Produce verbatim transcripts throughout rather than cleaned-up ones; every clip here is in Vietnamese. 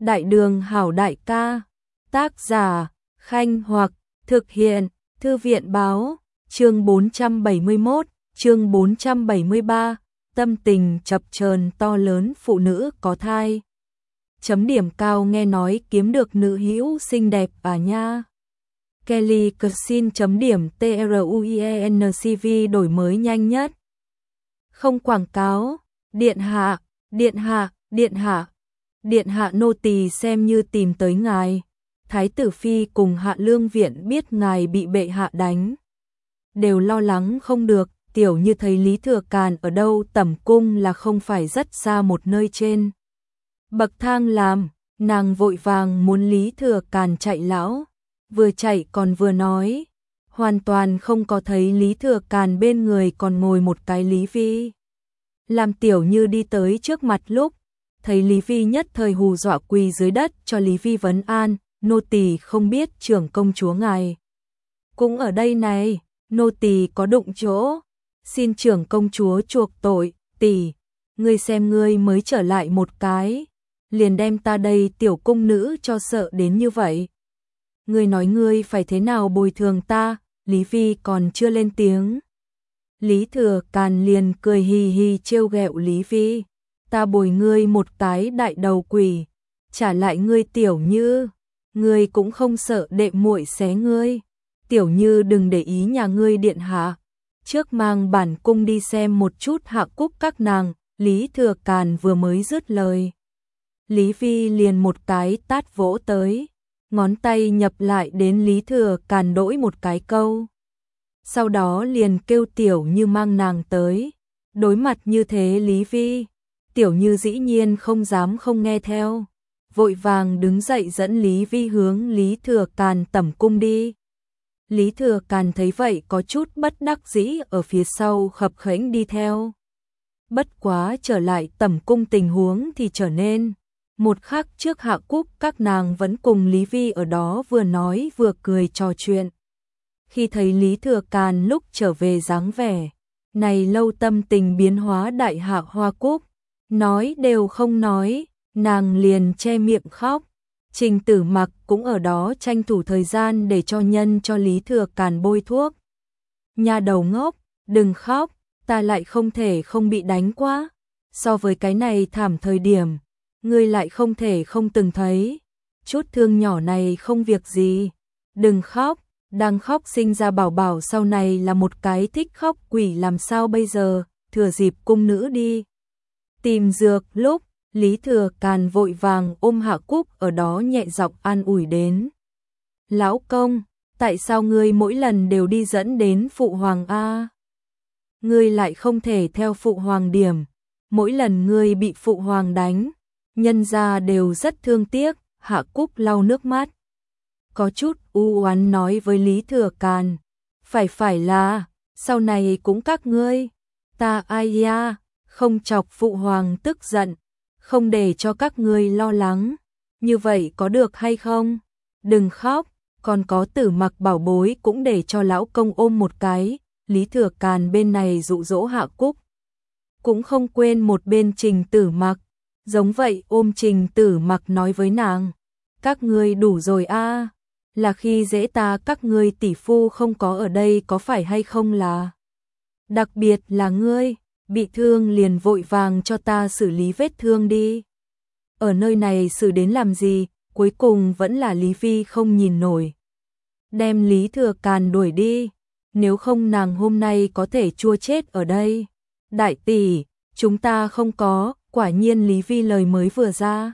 Đại đường hảo đại ca. Tác giả Khanh Hoặc. Thực hiện Thư viện báo. Chương bốn trăm bảy mươi mốt, chương bốn trăm bảy mươi ba. Tâm tình chập chờn to lớn phụ nữ có thai. Chấm điểm cao nghe nói kiếm được nữ hữu xinh đẹp à nha. Kelly Clarkson chấm điểm truencv đổi mới nhanh nhất. Không quảng cáo. Điện hạ, điện hạ, điện hạ. Điện hạ nô tỳ xem như tìm tới ngài. Thái tử phi cùng Hạ Lương viện biết ngài bị bệ hạ đánh, đều lo lắng không được, tiểu như thấy Lý Thừa Càn ở đâu tẩm cung là không phải rất xa một nơi trên bậc thang làm, nàng vội vàng muốn Lý Thừa Càn chạy lão, vừa chạy còn vừa nói, hoàn toàn không có thấy Lý Thừa Càn bên người còn ngồi một cái Lý Vi. Làm tiểu như đi tới trước mặt lúc, thấy Lý Vi nhất thời hù dọa quỳ dưới đất cho Lý Vi vấn an, nô tỳ không biết trưởng công chúa ngài cũng ở đây này, nô tỳ có đụng chỗ, xin trưởng công chúa chuộc tội, tỷ, ngươi xem ngươi mới trở lại một cái, liền đem ta đây tiểu cung nữ cho sợ đến như vậy. Ngươi nói ngươi phải thế nào bồi thường ta, Lý Vi còn chưa lên tiếng. Lý Thừa Càn liền cười hì hì trêu ghẹo Lý Vi, ta bồi ngươi một cái đại đầu quỷ, trả lại ngươi tiểu như, ngươi cũng không sợ đệ muội xé ngươi. Tiểu như đừng để ý nhà ngươi điện hạ, trước mang bản cung đi xem một chút hạ cúc các nàng. Lý Thừa Càn vừa mới dứt lời, Lý Vi liền một cái tát vỗ tới, ngón tay nhập lại đến Lý Thừa Càn đỗi một cái câu. Sau đó liền kêu tiểu như mang nàng tới, đối mặt như thế Lý Vi, tiểu như dĩ nhiên không dám không nghe theo, vội vàng đứng dậy dẫn Lý Vi hướng Lý Thừa Càn tẩm cung đi. Lý Thừa Càn thấy vậy có chút bất đắc dĩ ở phía sau khập khẽnh đi theo. Bất quá trở lại tẩm cung tình huống thì trở nên, một khắc trước Hạ Cúc các nàng vẫn cùng Lý Vi ở đó vừa nói vừa cười trò chuyện. Khi thấy Lý Thừa Càn lúc trở về dáng vẻ, này lâu tâm tình biến hóa đại hạ hoa cúc, nói đều không nói, nàng liền che miệng khóc. Trình Tử Mặc cũng ở đó tranh thủ thời gian để cho nhân cho Lý Thừa Càn bôi thuốc. Nhà đầu ngốc, đừng khóc, ta lại không thể không bị đánh quá. So với cái này thảm thời điểm, ngươi lại không thể không từng thấy. Chút thương nhỏ này không việc gì, đừng khóc, đang khóc sinh ra bảo bảo sau này là một cái thích khóc quỷ làm sao bây giờ, thừa dịp cung nữ đi tìm dược lúc. Lý Thừa Càn vội vàng ôm Hạ Cúc ở đó nhẹ giọng an ủi đến. Lão công, tại sao ngươi mỗi lần đều đi dẫn đến phụ hoàng a? Ngươi lại không thể theo phụ hoàng điểm, mỗi lần ngươi bị phụ hoàng đánh, nhân gia đều rất thương tiếc. Hạ Cúc lau nước mắt, có chút u oán nói với Lý Thừa Càn, phải phải là, sau này cũng các ngươi, ta ai ya, không chọc phụ hoàng tức giận. Không để cho các ngươi lo lắng, như vậy có được hay không? Đừng khóc, còn có Tử Mặc bảo bối cũng để cho lão công ôm một cái. Lý Thừa Càn bên này dụ dỗ Hạ Cúc, cũng không quên một bên Trình Tử Mặc, giống vậy ôm Trình Tử Mặc nói với nàng, các ngươi đủ rồi a, là khi dễ ta các ngươi tỷ phu không có ở đây có phải hay không là? Đặc biệt là ngươi, bị thương liền vội vàng cho ta xử lý vết thương đi. Ở nơi này xử đến làm gì, cuối cùng vẫn là Lý Vi không nhìn nổi. Đem Lý Thừa Càn đuổi đi, nếu không nàng hôm nay có thể chua chết ở đây. Đại tỷ, chúng ta không có, quả nhiên Lý Vi lời mới vừa ra.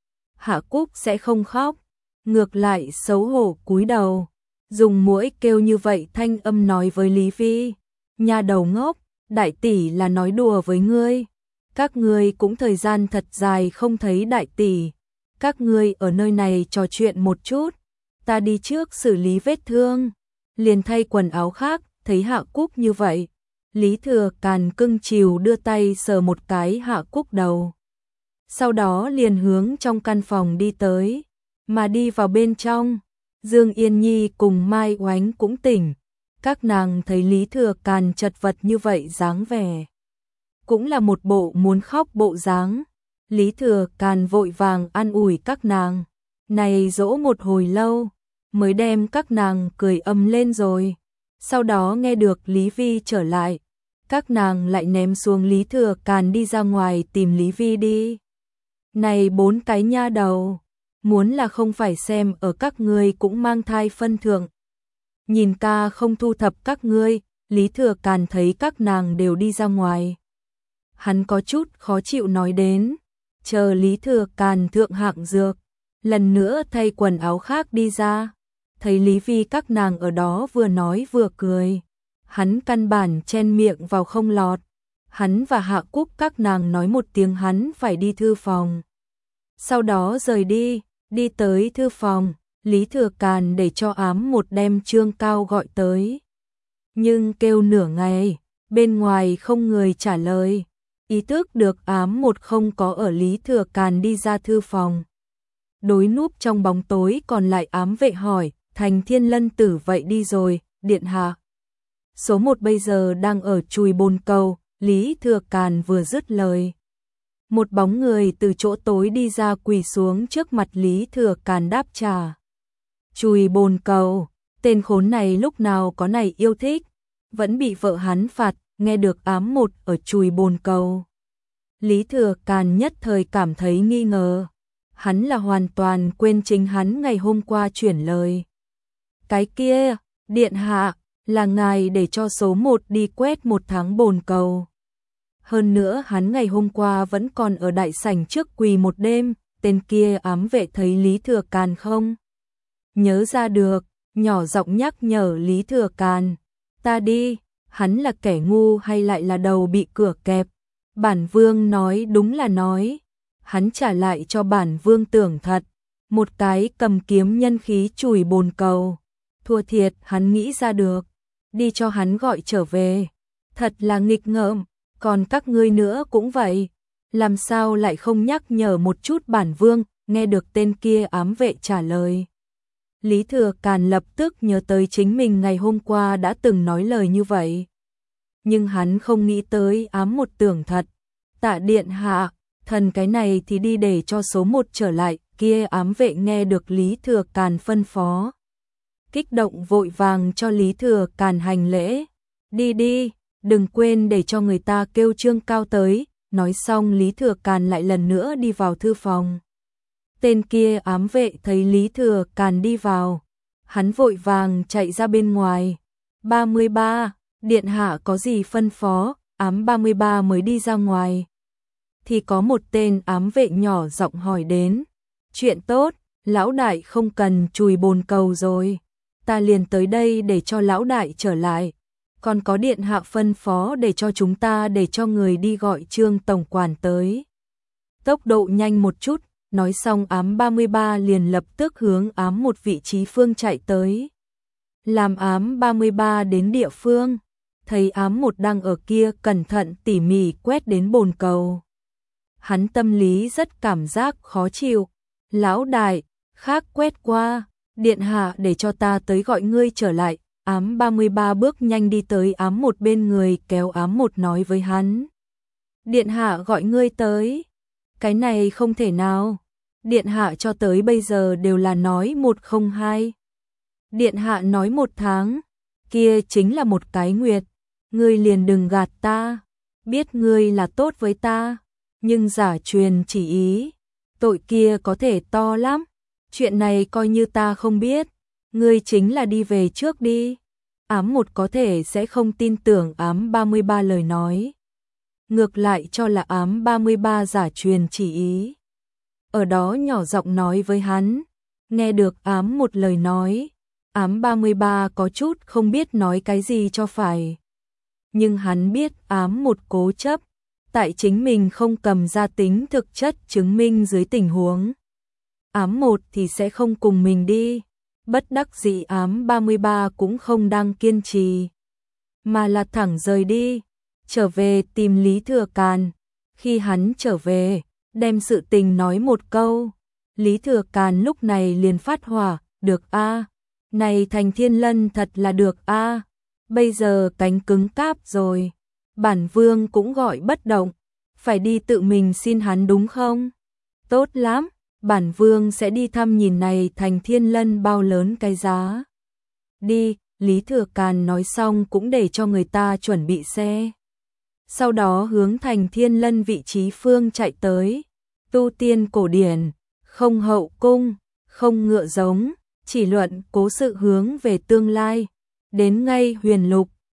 Hạ Cúc sẽ không khóc, ngược lại xấu hổ cúi đầu, dùng mũi kêu như vậy thanh âm nói với Lý Vi, nhà đầu ngốc. Đại tỷ là nói đùa với ngươi, các ngươi cũng thời gian thật dài không thấy đại tỷ, các ngươi ở nơi này trò chuyện một chút, ta đi trước xử lý vết thương, liền thay quần áo khác. Thấy Hạ Cúc như vậy, Lý Thừa Càn cưng chiều đưa tay sờ một cái Hạ Cúc đầu, sau đó liền hướng trong căn phòng đi tới, mà đi vào bên trong, Dương Yên Nhi cùng Mai Oánh cũng tỉnh. Các nàng thấy Lý Thừa Càn chật vật như vậy dáng vẻ, cũng là một bộ muốn khóc bộ dáng, Lý Thừa Càn vội vàng an ủi các nàng, này dỗ một hồi lâu, mới đem các nàng cười ầm lên rồi. Sau đó nghe được Lý Vi trở lại, các nàng lại ném xuống Lý Thừa Càn đi ra ngoài tìm Lý Vi đi. Này bốn cái nha đầu, muốn là không phải xem ở các ngươi cũng mang thai phân thượng. Nhìn ca không thu thập các ngươi, Lý Thừa Càn thấy các nàng đều đi ra ngoài. Hắn có chút khó chịu nói đến, chờ Lý Thừa Càn thượng hạng dược, lần nữa thay quần áo khác đi ra. Thấy Lý Vi các nàng ở đó vừa nói vừa cười, hắn căn bản chen miệng vào không lọt. Hắn và Hạ Cúc các nàng nói một tiếng hắn phải đi thư phòng. Sau đó rời đi, đi tới thư phòng, Lý Thừa Càn để cho ám một đem Trương Cao gọi tới. Nhưng kêu nửa ngày, bên ngoài không người trả lời. Ý thức được ám một không có ở, Lý Thừa Càn đi ra thư phòng. Đối núp trong bóng tối còn lại ám vệ hỏi, Thành Thiên Lân Tử vậy đi rồi, điện hạ. Số một bây giờ đang ở Chùi Bồn Cầu. Lý Thừa Càn vừa dứt lời, một bóng người từ chỗ tối đi ra quỳ xuống trước mặt Lý Thừa Càn đáp trả. Chùi Bồn Cầu, tên khốn này lúc nào có này yêu thích, vẫn bị vợ hắn phạt, nghe được ám một ở Chùi Bồn Cầu. Lý Thừa Càn nhất thời cảm thấy nghi ngờ, hắn là hoàn toàn quên chính hắn ngày hôm qua chuyển lời. Cái kia, điện hạ, là ngài để cho số một đi quét một tháng Bồn Cầu. Hơn nữa hắn ngày hôm qua vẫn còn ở đại sảnh trước quỳ một đêm, tên kia ám vệ thấy Lý Thừa Càn không nhớ ra được, nhỏ giọng nhắc nhở Lý Thừa Càn, ta đi, hắn là kẻ ngu hay lại là đầu bị cửa kẹp. Bản vương nói đúng là nói, hắn trả lại cho bản vương tưởng thật, một cái cầm kiếm nhân khí chùi Bồn Cầu, thua thiệt hắn nghĩ ra được, đi cho hắn gọi trở về, thật là nghịch ngợm. Còn các ngươi nữa cũng vậy, làm sao lại không nhắc nhở một chút bản vương, nghe được tên kia ám vệ trả lời. Lý Thừa Càn lập tức nhớ tới chính mình ngày hôm qua đã từng nói lời như vậy. Nhưng hắn không nghĩ tới ám một tưởng thật. Tạ điện hạ, thần cái này thì đi để cho số một trở lại, kia ám vệ nghe được Lý Thừa Càn phân phó. Kích động vội vàng cho Lý Thừa Càn hành lễ, đi đi. Đừng quên để cho người ta kêu Trương Cao tới. Nói xong Lý Thừa Càn lại lần nữa đi vào thư phòng. Tên kia ám vệ thấy Lý Thừa Càn đi vào, hắn vội vàng chạy ra bên ngoài. ba mươi ba, điện hạ có gì phân phó? Ám ba mươi ba mới đi ra ngoài, thì có một tên ám vệ nhỏ giọng hỏi đến. Chuyện tốt, lão đại không cần chùi Bồn Cầu rồi, ta liền tới đây để cho lão đại trở lại. Còn có điện hạ phân phó để cho chúng ta để cho người đi gọi Trương tổng quản tới. Tốc độ nhanh một chút, nói xong ám ba mươi ba liền lập tức hướng ám một vị trí phương chạy tới. Làm ám ba mươi ba đến địa phương, thấy ám một đang ở kia cẩn thận tỉ mỉ quét đến Bồn Cầu. Hắn tâm lý rất cảm giác khó chịu. Lão đại, khác quét qua, điện hạ để cho ta tới gọi ngươi trở lại. Ám ba mươi ba bước nhanh đi tới ám một bên người, kéo ám một nói với hắn. Điện hạ gọi ngươi tới. Cái này không thể nào. Điện hạ cho tới bây giờ đều là nói một không hai. Điện hạ nói một tháng, kia chính là một cái nguyệt. Ngươi liền đừng gạt ta. Biết ngươi là tốt với ta, nhưng giả truyền chỉ ý, tội kia có thể to lắm. Chuyện này coi như ta không biết. Ngươi chính là đi về trước đi. Ám một có thể sẽ không tin tưởng ám ba mươi ba lời nói. Ngược lại cho là ám ba mươi ba giả truyền chỉ ý. Ở đó nhỏ giọng nói với hắn. Nghe được ám một lời nói, ám ba mươi ba có chút không biết nói cái gì cho phải. Nhưng hắn biết ám một cố chấp, tại chính mình không cầm ra tính thực chất chứng minh dưới tình huống. Ám một thì sẽ không cùng mình đi. Bất đắc dĩ ám ba mươi ba cũng không đang kiên trì, mà là thẳng rời đi, trở về tìm Lý Thừa Càn. Khi hắn trở về, đem sự tình nói một câu, Lý Thừa Càn lúc này liền phát hỏa, được a, này Thành Thiên Lân thật là được a, bây giờ cánh cứng cáp rồi, bản vương cũng gọi bất động, phải đi tự mình xin hắn đúng không? Tốt lắm, bản vương sẽ đi thăm nhìn này thành thiên lân bao lớn cái giá. Đi, Lý Thừa Càn nói xong cũng để cho người ta chuẩn bị xe. Sau đó hướng thành thiên lân vị trí phương chạy tới. Tu tiên cổ điển, không hậu cung, không ngựa giống, chỉ luận cố sự hướng về tương lai. Đến ngay huyền lục,